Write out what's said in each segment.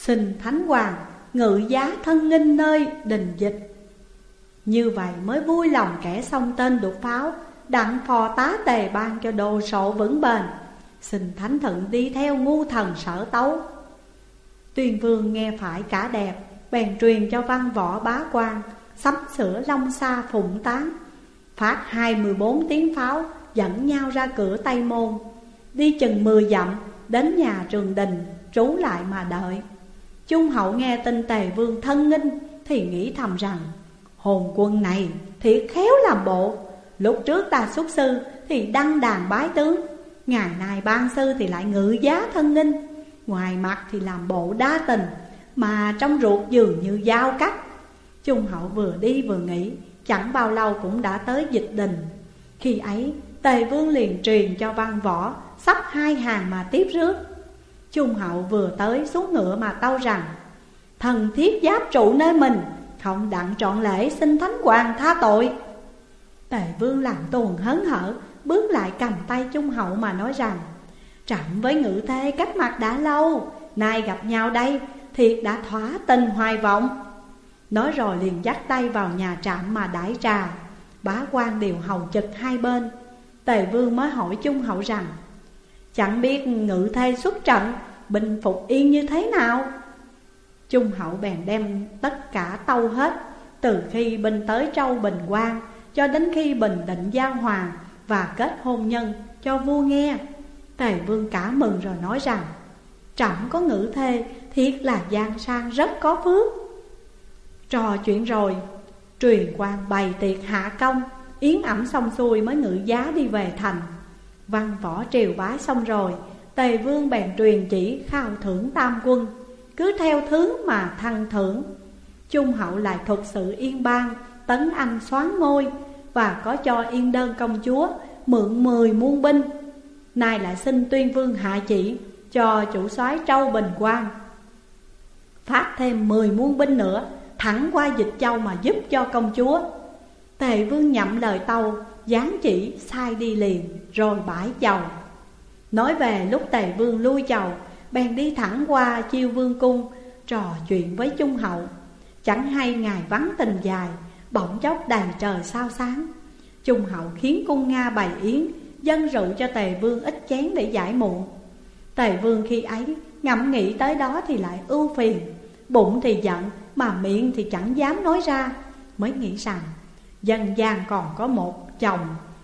Xin Thánh Hoàng ngự giá thân nghinh nơi đình dịch. Như vậy mới vui lòng kẻ xông tên đục pháo, đặng phò tá tề ban cho đồ sộ vững bền. Xin Thánh Thượng đi theo ngu thần Sở Tấu. Tuyên Vương nghe phải cả đẹp, bèn truyền cho văn võ bá quan sắm sửa long xa phụng tán, phát 24 tiếng pháo dẫn nhau ra cửa Tây Môn. Đi chừng 10 dặm đến nhà Trường Đình trú lại mà đợi. Trung hậu nghe tin Tề Vương thân nghinh thì nghĩ thầm rằng hồn quân này thiệt khéo làm bộ. Lúc trước ta xuất sư thì đăng đàn bái tướng, ngày nay ban sư thì lại ngự giá thân nghinh. Ngoài mặt thì làm bộ đa tình, mà trong ruột dường như dao cắt. Trung hậu vừa đi vừa nghĩ, chẳng bao lâu cũng đã tới Dịch Đình. Khi ấy Tề Vương liền truyền cho văn võ sắp 2 hàng mà tiếp rước. Trung hậu vừa tới xuống ngựa mà tâu rằng thần thiết giáp trụ nơi mình, không đặng trọn lễ xin Thánh Hoàng tha tội. Tề Vương làm tuồng hớn hở, bước lại cầm tay Trung hậu mà nói rằng trẫm với ngự thê cách mặt đã lâu, nay gặp nhau đây thiệt đã thỏa tình hoài vọng. Nói rồi liền dắt tay vào nhà trạm mà đãi trà. Bá quan đều hầu trực hai bên. Tề Vương mới hỏi Trung hậu rằng chẳng biết ngự thê xuất trận, binh phục yên như thế nào. Trung hậu bèn đem tất cả tâu hết, từ khi binh tới Châu Bình Quang cho đến khi bình định giao hoàng và kết hôn nhân cho vua nghe. Tề Vương cả mừng rồi nói rằng trẫm có ngự thê thiệt là giang sang rất có phước. Trò chuyện rồi, truyền quan bày tiệc hạ công, yến ẩm xong xuôi mới ngự giá đi về thành. Văn võ triều bái xong rồi, Tề Vương bèn truyền chỉ khao thưởng tam quân, cứ theo thứ mà thăng thưởng. Trung hậu lại thuật sự Yên Bang, Tấn Anh soán ngôi, và có cho Yên Đơn công chúa mượn 10 muôn binh. Nay lại xin Tuyên Vương hạ chỉ cho chủ soái Châu Bình Quang phát thêm 10 muôn binh nữa, thẳng qua Dịch Châu mà giúp cho công chúa. Tề Vương nhậm lời tâu, giáng chỉ sai đi liền rồi bãi chầu. Nói về lúc Tề Vương lui chầu, bèn đi thẳng qua Chiêu Vương cung trò chuyện với Trung hậu. Chẳng hay ngày vắng tình dài, bỗng chốc đầy trời sao sáng. Trung hậu khiến cung Nga bày yến, dâng rượu cho Tề Vương ít chén để giải muộn. Tề Vương khi ấy ngẫm nghĩ tới đó thì lại ưu phiền, bụng thì giận mà miệng thì chẳng dám nói ra. Mới nghĩ rằng dân gian còn có một chồng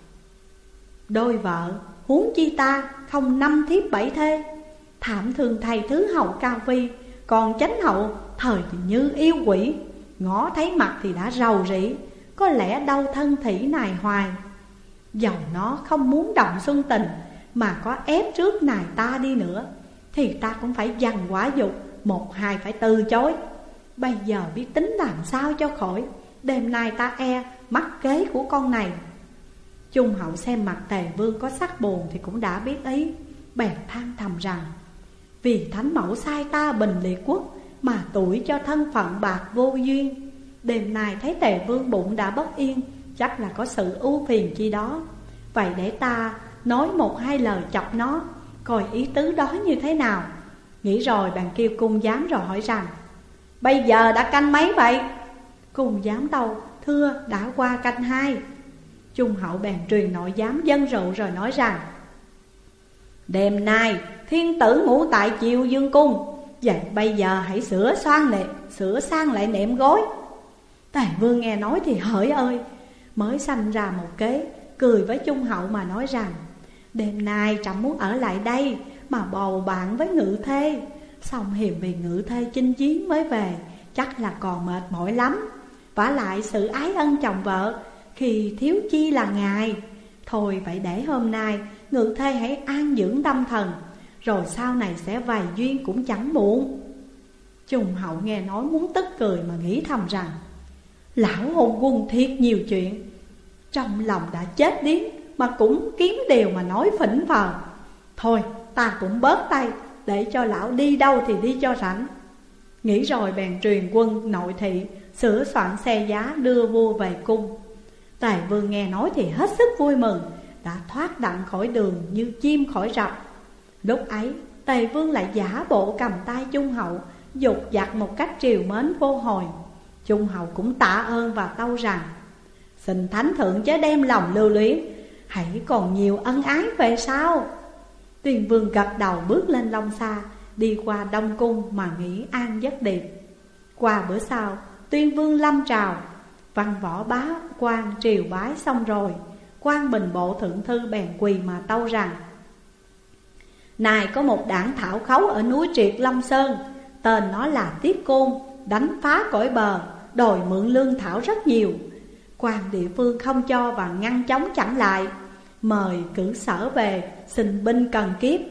đôi vợ, huống chi ta không 5 thiếp 7 thê. Thảm thương thầy thứ hậu cao phi, còn chánh hậu thời thì như yêu quỷ, ngó thấy mặt thì đã rầu rĩ, có lẽ đau thân thỉ nài hoài. Dầu nó không muốn động xuân tình, mà có ép trước nài ta đi nữa, thì ta cũng phải dằn quả dục, một hai phải từ chối. Bây giờ biết tính làm sao cho khỏi, đêm nay ta e mắc kế của con này. Trung hậu xem mặt Tề Vương có sắc buồn thì cũng đã biết ý, bèn than thầm rằng vì thánh mẫu sai ta bình liệt quốc, mà tuổi cho thân phận bạc vô duyên. Đêm nay thấy Tề Vương bụng đã bất yên, chắc là có sự ưu phiền chi đó. Vậy để ta nói 1-2 lời chọc nó, coi ý tứ đó như thế nào. Nghĩ rồi bạn kêu cung giám rồi hỏi rằng bây giờ đã canh mấy vậy? Cung giám tâu thưa đã qua canh 2. Trung hậu bèn truyền nội giám dâng rượu rồi nói rằng đêm nay thiên tử ngủ tại Chiêu Dương cung, vậy bây giờ hãy sửa sang lại nệm gối. Tề Vương nghe nói thì hỡi ơi, mới sanh ra một kế, cười với Trung hậu mà nói rằng đêm nay trẫm muốn ở lại đây mà bầu bạn với ngự thê. Xong hiềm vì ngự thê chinh chiến mới về, chắc là còn mệt mỏi lắm. Vả lại sự ái ân chồng vợ khi thiếu chi là ngài. Thôi vậy để hôm nay ngự thê hãy an dưỡng tâm thần, rồi sau này sẽ vài duyên cũng chẳng muộn. Trung hậu nghe nói muốn tức cười mà nghĩ thầm rằng lão hôn quân thiệt nhiều chuyện, trong lòng đã chết điếng mà cũng kiếm điều mà nói phỉnh phờ. Thôi ta cũng bớt tay, để cho lão đi đâu thì đi cho rảnh. Nghĩ rồi bèn truyền quân nội thị sửa soạn xe giá đưa vua về cung. Tề Vương nghe nói thì hết sức vui mừng, đã thoát đặng khỏi đường như chim khỏi rập. Lúc ấy Tề Vương lại giả bộ cầm tay Trung hậu, dục dặt một cách trìu mến vô hồi. Trung hậu cũng tạ ơn và tâu rằng: xin thánh thượng chớ đem lòng lưu luyến, hãy còn nhiều ân ái về sau. Tuyền Vương gật đầu bước lên Long Xa, đi qua Đông Cung mà nghỉ an giấc điệp. Qua bữa sau, Tuyên Vương lâm trào, văn võ bá quan triều bái xong rồi, quan bình bộ thượng thư bèn quỳ mà tâu rằng: này có một đảng thảo khấu ở núi Triệt Long Sơn, tên nó là Tiết Côn, đánh phá cõi bờ, đòi mượn lương thảo rất nhiều. Quan địa phương không cho và ngăn chống chặn lại, mời cử sở về xin binh cần kiếp.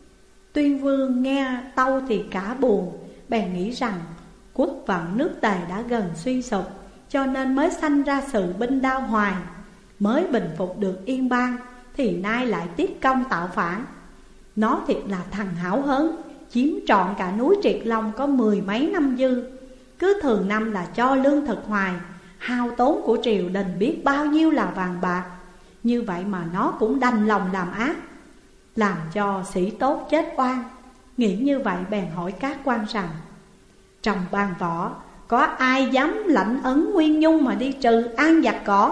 Tuyên Vương nghe tâu thì cả buồn, bèn nghĩ rằng quốc vận nước Tề đã gần suy sụp, cho nên mới sanh ra sự binh đao hoài. Mới bình phục được yên bang thì nay lại tiết công tạo phản. Nó thiệt là thằng hão hớn, chiếm trọn cả núi Triệt Long có 10 mấy năm dư. Cứ thường năm là cho lương thực hoài, hao tốn của triều đình biết bao nhiêu là vàng bạc. Như vậy mà nó cũng đành lòng làm ác, làm cho sĩ tốt chết oan. Nghĩ như vậy bèn hỏi các quan rằng: trong ban võ có ai dám lãnh ấn Nguyên Nhung mà đi trừ an giặc cỏ?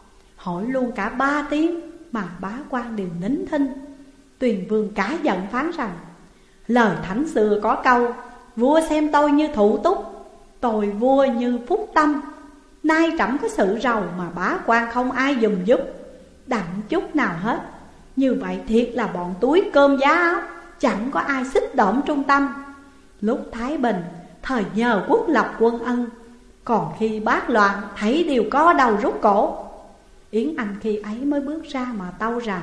Hỏi luôn cả 3 tiếng mà bá quan đều nín thinh. Tuyền Vương cả giận phán rằng: lời thánh xưa có câu, vua xem tôi như thụ túc, tôi vua như phúc tâm. Nay trẫm có sự rầu mà bá quan không ai giùm giúp, đặng chút nào hết. Như vậy thiệt là bọn túi cơm giá áo, chẳng có ai xích động trung tâm. Lúc thái bình, thời nhờ quốc lập quân ân, còn khi bát loạn, thấy đều có đầu rút cổ. Yến Anh khi ấy mới bước ra mà tâu rằng: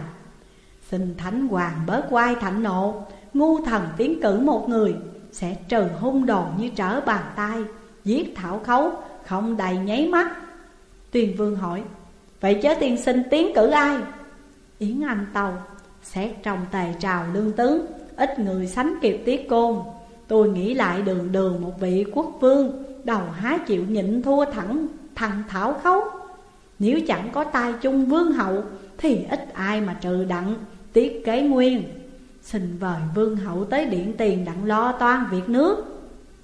xin thánh hoàng bớt oai thạnh nộ, ngu thần tiến cử một người, sẽ trừ hung đồ như trở bàn tay, giết thảo khấu không đầy nháy mắt. Tuyền Vương hỏi: vậy chớ tiên sinh tiến cử ai? Yến Anh tâu: xét trong Tề trào lương tướng, ít người sánh kịp Tiết Côn. Tôi nghĩ lại đường đường một vị quốc vương, đầu há chịu nhịn thua thằng thảo khấu. Nếu chẳng có tay chung vương hậu, thì ít ai mà trừ đặng Tiết Kế Nguyên. Xin vời vương hậu tới điện tiền đặng lo toan việc nước.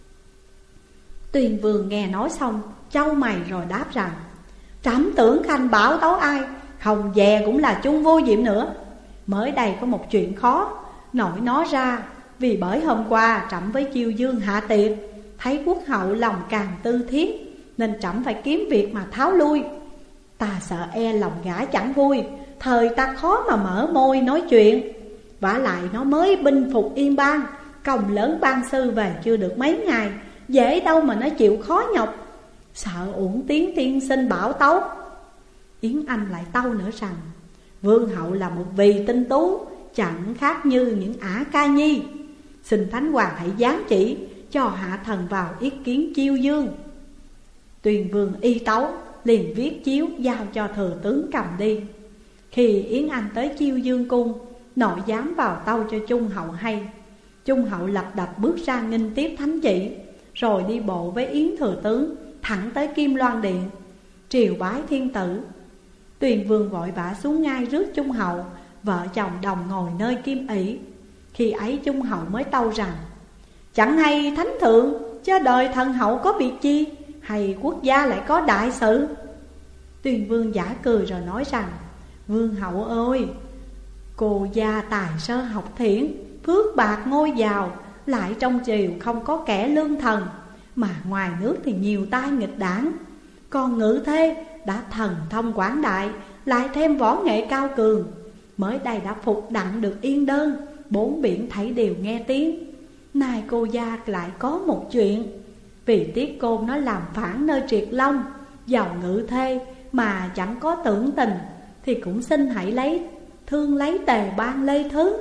Tuyền Vương nghe nói xong, chau mày rồi đáp rằng: trẫm tưởng khanh bảo tấu ai, không dè cũng là chung vô diệm nữa. Mới đây có một chuyện khó nổi nó ra, vì bởi hôm qua trẫm với Chiêu Dương hạ tiệc, thấy quốc hậu lòng càng tư thiết, nên trẫm phải kiếm việc mà tháo lui. Ta sợ e lòng gã chẳng vui, thời ta khó mà mở môi nói chuyện. Vả lại nó mới binh phục yên bang, công lớn ban sư về chưa được mấy ngày, dễ đâu mà nó chịu khó nhọc. Sợ uổng tiếng tiên sinh bảo tấu. Yến Anh lại tâu nữa rằng: vương hậu là một vị tinh tú, chẳng khác như những ả ca nhi. Xin thánh hoàng hãy giám chỉ, cho hạ thần vào ý kiến Chiêu Dương. Tuyền Vương y tấu, liền viết chiếu giao cho thừa tướng cầm đi. Khi Yến Anh tới Chiêu Dương cung, nội giám vào tâu cho Trung hậu hay. Trung hậu lập đập bước ra nghênh tiếp thánh chỉ, rồi đi bộ với Yến thừa tướng thẳng tới Kim Loan điện, triều bái thiên tử. Tuyền Vương vội vã xuống ngay rước Trung hậu, vợ chồng đồng ngồi nơi kim ỷ. Khi ấy Trung hậu mới tâu rằng: chẳng hay thánh thượng cho đời thần hậu có việc chi, hay quốc gia lại có đại sự? Tuyền Vương giả cười rồi nói rằng: vương hậu ơi, cô gia tài sơ học thiển, phước bạc ngôi giàu, lại trong triều không có kẻ lương thần, mà ngoài nước thì nhiều tai nghịch đảng. Còn ngự thê đã thần thông quảng đại, lại thêm võ nghệ cao cường, mới đây đã phục đặng được yên đơn, bốn biển thảy đều nghe tiếng. Nay cô gia lại có một chuyện, vì Tiết Côn nó làm phản nơi Triệt Long, giàu ngự thê mà chẳng có tưởng tình, thì cũng xin hãy thương lấy Tề ban lê thứ.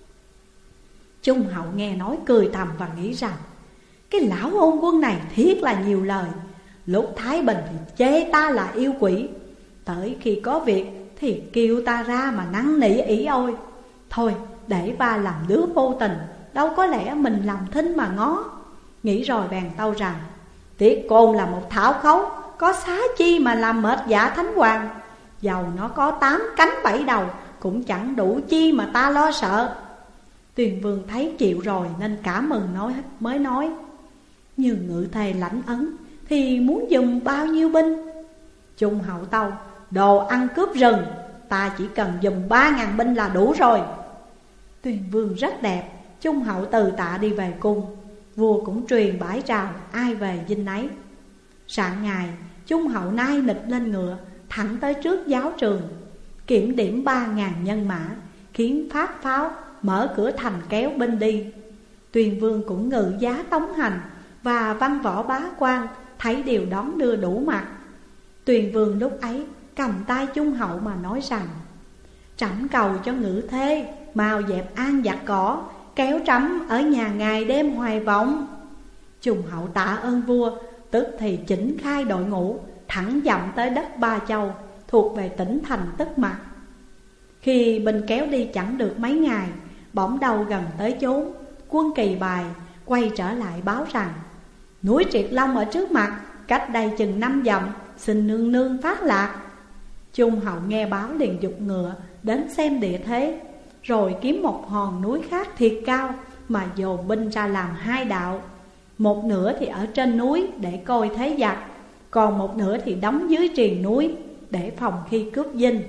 Trung hậu nghe nói cười thầm và nghĩ rằng: cái lão ôn quân này thiết là nhiều lời. Lúc thái bình thì chê ta là yêu quỷ, tới khi có việc thì kêu ta ra mà năn nỉ ỷ ôi. Thôi để ba làm đứa vô tình, đâu có lẽ mình làm thinh mà ngó. Nghĩ rồi bèn tâu rằng: Tiết Côn là một thảo khấu, có xá chi mà làm mệt dạ thánh hoàng. Dầu nó có 8 cánh 7 đầu, cũng chẳng đủ chi mà ta lo sợ. Tuyền Vương thấy chịu rồi nên cả mừng mới nói: Như Ngự Thề lãnh ấn thì muốn dùng bao nhiêu binh? Trung Hậu tâu: đồ ăn cướp rừng, ta chỉ cần dùng 3.000 binh là đủ rồi. Tuyền Vương rất đẹp. Trung Hậu từ tạ đi về cung. Vua cũng truyền bãi trào, ai về dinh nấy. Rạng ngày, Trung Hậu nai nịch lên ngựa, thẳng tới trước giáo trường, kiểm điểm 3.000 nhân mã, khiến phát pháo, mở cửa thành kéo binh đi. Tuyền Vương cũng ngự giá tống hành, và văn võ bá quan thấy điều đón đưa đủ mặt. Tuyền Vương lúc ấy cầm tay Trung Hậu mà nói rằng: trẫm cầu cho Ngự Thê mau dẹp an giặc cỏ, kéo trẫm ở nhà ngài đêm hoài vọng. Trung Hậu tạ ơn vua, tức thì chỉnh khai đội ngũ, thẳng dậm tới đất Ba Châu, thuộc về tỉnh thành Tức Mặc. Khi binh kéo đi chẳng được mấy ngày, bỗng đâu gần tới chốn, quân Kỳ Bài quay trở lại báo rằng: núi Triệt Long ở trước mặt, cách đây chừng 5 dặm, xin nương nương phát lạc. Trung Hậu nghe báo liền giục ngựa đến xem địa thế, rồi kiếm một hòn núi khác thiệt cao mà dồn binh ra làm 2 đạo. Một nửa thì ở trên núi để coi thế giặc, còn một nửa thì đóng dưới triền núi để phòng khi cướp dinh.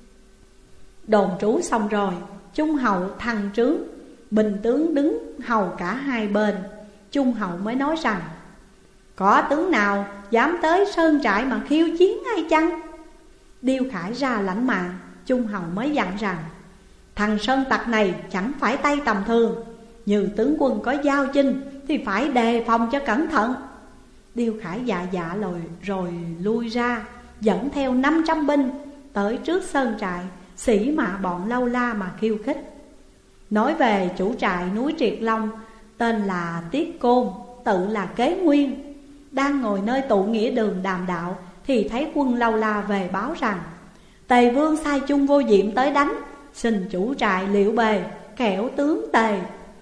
Đồn trú xong rồi, Trung Hậu thăng trướng, binh tướng đứng hầu cả hai bên. Trung Hậu mới nói rằng: có tướng nào dám tới sơn trại mà khiêu chiến hay chăng? Điêu Khải ra lãnh mạng. Trung Hậu mới dặn rằng: thằng sơn tặc này chẳng phải tay tầm thường, như tướng quân có giao chinh thì phải đề phòng cho cẩn thận. Điêu Khải dạ dạ rồi lui ra, dẫn theo 500 binh tới trước sơn trại, sỉ mạ bọn Lâu La mà khiêu khích. Nói về chủ trại núi Triệt Long, tên là Tiết Côn, tự là Kế Nguyên, đang ngồi nơi tụ nghĩa đường đàm đạo, thì thấy quân Lâu La về báo rằng: Tề Vương sai Chung Vô Diệm tới đánh, xin chủ trại liệu bề, kẻo tướng Tề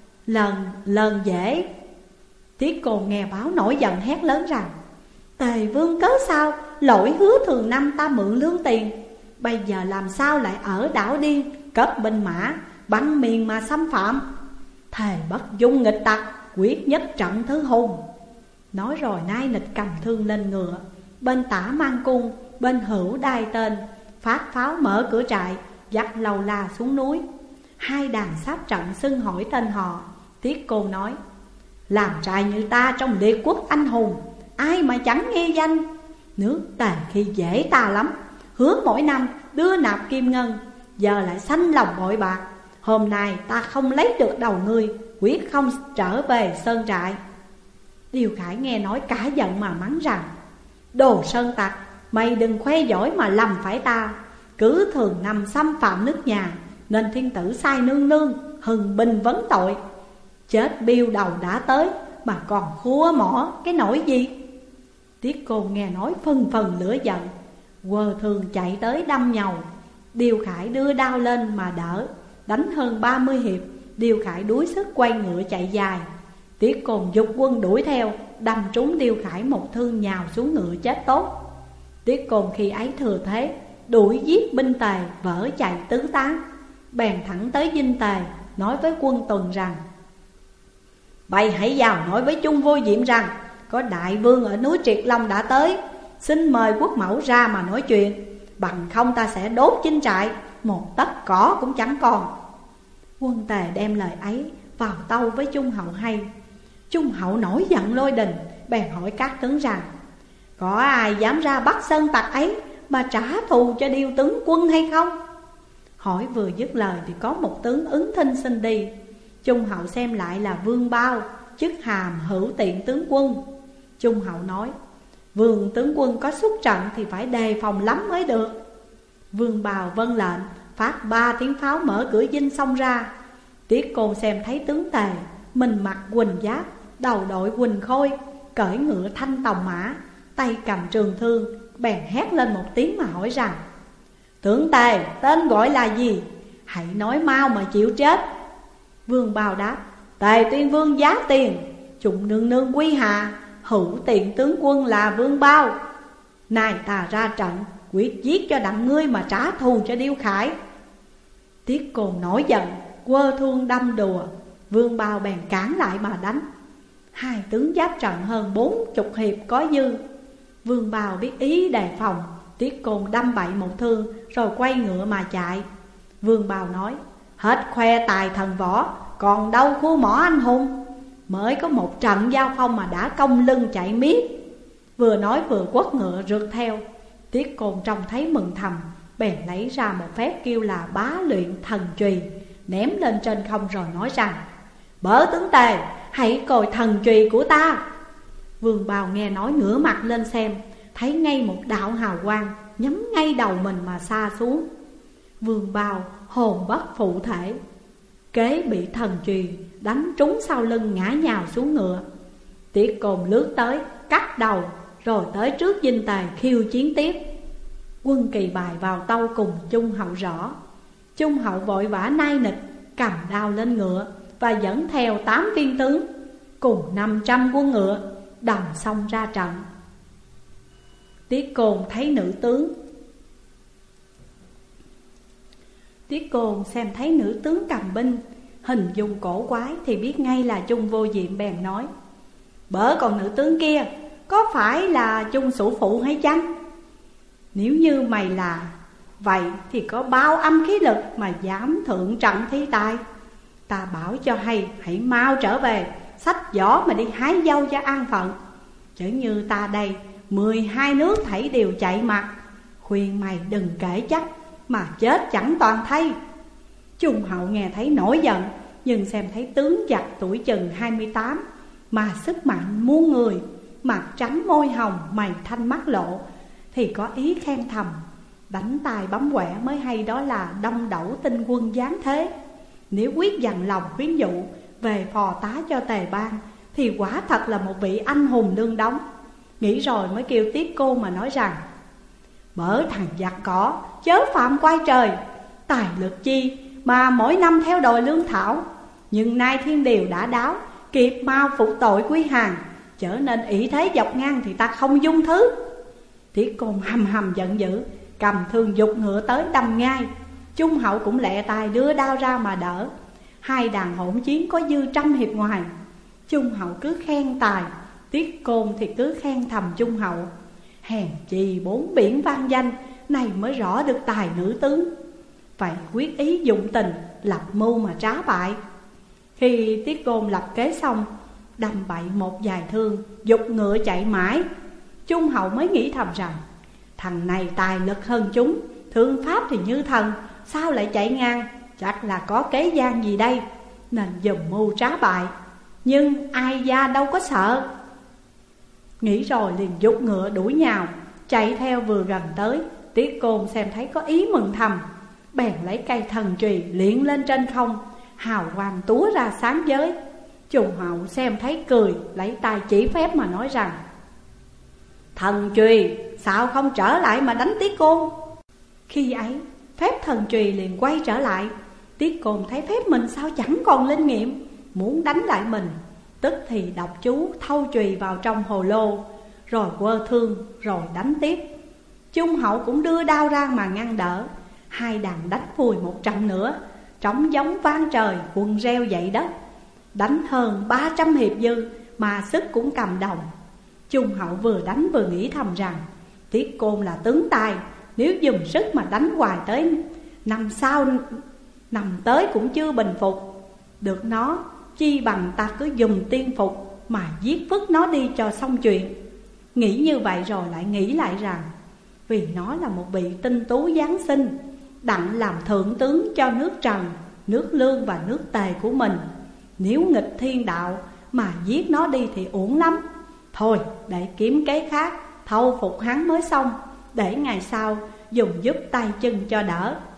lần dễ. Tiết Côn nghe báo nổi giận hét lớn rằng: Tề Vương cớ sao lỗi hứa thường năm ta mượn lương tiền, bây giờ làm sao lại ở đảo Điên cất binh mã bắn miền mà xâm phạm? Thề bất dung nghịch tặc, quyết nhất trận thứ hùng. Nói rồi nai nịch cầm thương lên ngựa, bên tả mang cung, bên hữu đai tên, phát pháo mở cửa trại, dắt Lâu La xuống núi. 2 đàn sát trận xưng hỏi tên họ. Tiết Côn nói: làm trại như ta trong liệt quốc anh hùng, ai mà chẳng nghe danh. Nước Tề khi dễ ta lắm, hứa mỗi năm đưa nạp kim ngân, giờ lại sanh lòng bội bạc. Hôm nay ta không lấy được đầu ngươi, quyết không trở về sơn trại. Điêu Khải nghe nói cả giận mà mắng rằng: đồ sơn tặc, mày đừng khoe giỏi mà lầm phải ta. Cứ thường năm xâm phạm nước nhà, nên thiên tử sai nương nương hừng binh vấn tội. Chết biêu đầu đã tới mà còn khua mỏ cái nỗi gì? Tiết Côn nghe nói phân phần lửa giận, quờ thường chạy tới đâm nhầu. Điêu Khải đưa đao lên mà đỡ, đánh hơn 30 hiệp, Điêu Khải đuối sức quay ngựa chạy dài. Tiết Côn giục quân đuổi theo, đâm trúng Điêu Khải một thương nhào xuống ngựa chết tốt. Tiết Côn khi ấy thừa thế, đuổi giết binh Tề vỡ chạy tứ tán, bèn thẳng tới dinh Tề, nói với quân tuần rằng: Bày hãy vào nói với Chung Vô Diệm rằng có đại vương ở núi Triệt Long đã tới, xin mời quốc mẫu ra mà nói chuyện, bằng không ta sẽ đốt chinh trại, một tấc cỏ cũng chẳng còn. Quân Tề đem lời ấy vào tâu với Trung Hậu hay. Trung Hậu nổi giận lôi đình, bèn hỏi các tướng rằng: có ai dám ra bắt sơn tặc ấy mà trả thù cho Điêu tướng quân hay không? Hỏi vừa dứt lời thì có một tướng ứng thinh xin đi. Trung Hậu xem lại là Vương Bao, chức hàm hữu tiện tướng quân. Trung Hậu nói: Vương tướng quân có xuất trận thì phải đề phòng lắm mới được. Vương Bao vâng lệnh, phát 3 tiếng pháo mở cửa dinh xông ra. Tiết Côn xem thấy tướng Tề, mình mặc quỳnh giáp, đầu đội quỳnh khôi, cởi ngựa thanh tòng mã, tay cầm trường thương, bèn hét lên một tiếng mà hỏi rằng: Tướng Tề tên gọi là gì? Hãy nói mau mà chịu chết. Vương Bao đáp: Tề Tuyên Vương Giá Tiền, Trụng nương nương quy hạ, hữu tiện tướng quân là Vương Bao. Nay ta ra trận, quyết giết cho đặng ngươi mà trả thù cho Điêu Khải. Tiết Côn nổi giận, quơ thương đâm đùa. Vương Bao bèn cản lại mà đánh. Hai tướng giáp trận hơn 40 hiệp có dư. Vương Bào biết ý đề phòng, Tiết Côn đâm bậy một thương rồi quay ngựa mà chạy. Vương Bào nói: hết khoe tài thần võ, còn đâu khu mỏ anh hùng. Mới có một trận giao phong mà đã cong lưng chạy miết. Vừa nói vừa quất ngựa rượt theo. Tiết Côn trông thấy mừng thầm, bèn lấy ra một phép kêu là Bá Luyện Thần Chùy, ném lên trên không rồi nói rằng: Bỡ tướng Tề, hãy coi thần chùy của ta. Vương Bào nghe nói ngửa mặt lên xem, thấy ngay một đạo hào quang nhắm ngay đầu mình mà sa xuống. Vương Bào hồn bất phụ thể, kế bị thần chùy đánh trúng sau lưng ngã nhào xuống ngựa. Tiết Côn lướt tới cắt đầu, rồi tới trước Dinh Tề khiêu chiến tiếp. Quân Kỳ Bài vào tâu cùng Trung Hậu rõ. Trung Hậu vội vã nai nịch, cầm đao lên ngựa và dẫn theo 8 viên tướng cùng 500 quân ngựa đồng xông ra trận. Tiết Côn thấy nữ tướng Tiết Côn xem thấy nữ tướng cầm binh, hình dung cổ quái thì biết ngay là Chung Vô Diệm, bèn nói: Bỡ còn nữ tướng kia, có phải là Chung Sủ Phụ hay chăng? Nếu như mày là vậy thì có bao âm khí lực mà dám thượng trận thi tài? Ta bảo cho hay, hãy mau trở về, xách giỏ mà đi hái dâu cho an phận. Chứ như ta đây, 12 nước thảy đều chạy mặt. Khuyên mày đừng kể chắc, mà chết chẳng toàn thay. Trung Hậu nghe thấy nổi giận, nhưng xem thấy tướng giặc tuổi chừng 28 mà sức mạnh muôn người, mặt trắng môi hồng, mày thanh mắt lộ, thì có ý khen thầm. Đánh tài bấm quẻ mới hay đó là đông đẩu tinh quân giáng thế. Nếu quyết dằn lòng khuyến dụ về phò tá cho Tề Bang, thì quả thật là một vị anh hùng lương đống. Nghĩ rồi mới kêu Tiết Côn mà nói rằng: Bỡ thằng giặc cỏ, chớ phạm quay trời. Tài lực chi mà mỗi năm theo đòi lương thảo, nhưng nay thiên điều đã đáo, kịp mau phục tội quy hàng, trở nên ỷ thế dọc ngang thì ta không dung thứ. Tiết Côn hầm hầm giận dữ, cầm thương giục ngựa tới đâm ngay. Trung Hậu cũng lẹ tài đưa đao ra mà đỡ. Hai đàn hỗn chiến có dư 100 hiệp ngoài. Trung Hậu cứ khen tài, Tiết Côn thì cứ khen thầm Trung Hậu. Hèn chi 4 biển vang danh, này mới rõ được tài nữ tướng. Vậy quyết ý dụng tình, lập mưu mà trá bại. Khi Tiết Côn lập kế xong, đâm bậy một vài thương, giục ngựa chạy mãi. Trung Hậu mới nghĩ thầm rằng: thằng này tài lực hơn chúng, thương pháp thì như thần, sao lại chạy ngang? Chắc là có kế gian gì đây, nên dùm mưu trá bại. Nhưng ai gia đâu có sợ. Nghĩ rồi liền giục ngựa đuổi nhào. Chạy theo vừa gần tới, Tiết Côn xem thấy có ý mừng thầm, bèn lấy cây thần chùy liệng lên trên không, hào quang túa ra sáng giới. Trung Hậu xem thấy cười, lấy tay chỉ phép mà nói rằng: Thần chùy sao không trở lại mà đánh Tiết Côn? Khi ấy phép thần chùy liền quay trở lại. Tiết Côn thấy phép mình sao chẳng còn linh nghiệm, muốn đánh lại mình, tức thì đọc chú thâu chùy vào trong hồ lô, rồi quơ thương rồi đánh tiếp. Trung Hậu cũng đưa đao ra mà ngăn đỡ. Hai đàn đánh vùi một trận nữa, trống giống vang trời, quần reo dậy đất. Đánh hơn 300 hiệp dư mà sức cũng cầm đồng. Trung Hậu vừa đánh vừa nghĩ thầm rằng: Tiết Côn là tướng tài, nếu dùng sức mà đánh hoài tới năm sau nằm tới cũng chưa bình phục được nó, chi bằng ta cứ dùng tiên phục mà giết vứt nó đi cho xong chuyện. Nghĩ như vậy rồi lại nghĩ lại rằng: vì nó là một vị tinh tú giáng sinh, đặng làm thượng tướng cho nước Trần, nước Lương và nước Tề của mình. Nếu nghịch thiên đạo mà giết nó đi thì uổng lắm. Thôi để kiếm kế khác, thâu phục hắn mới xong, để ngày sau dùng giúp tay chân cho đỡ.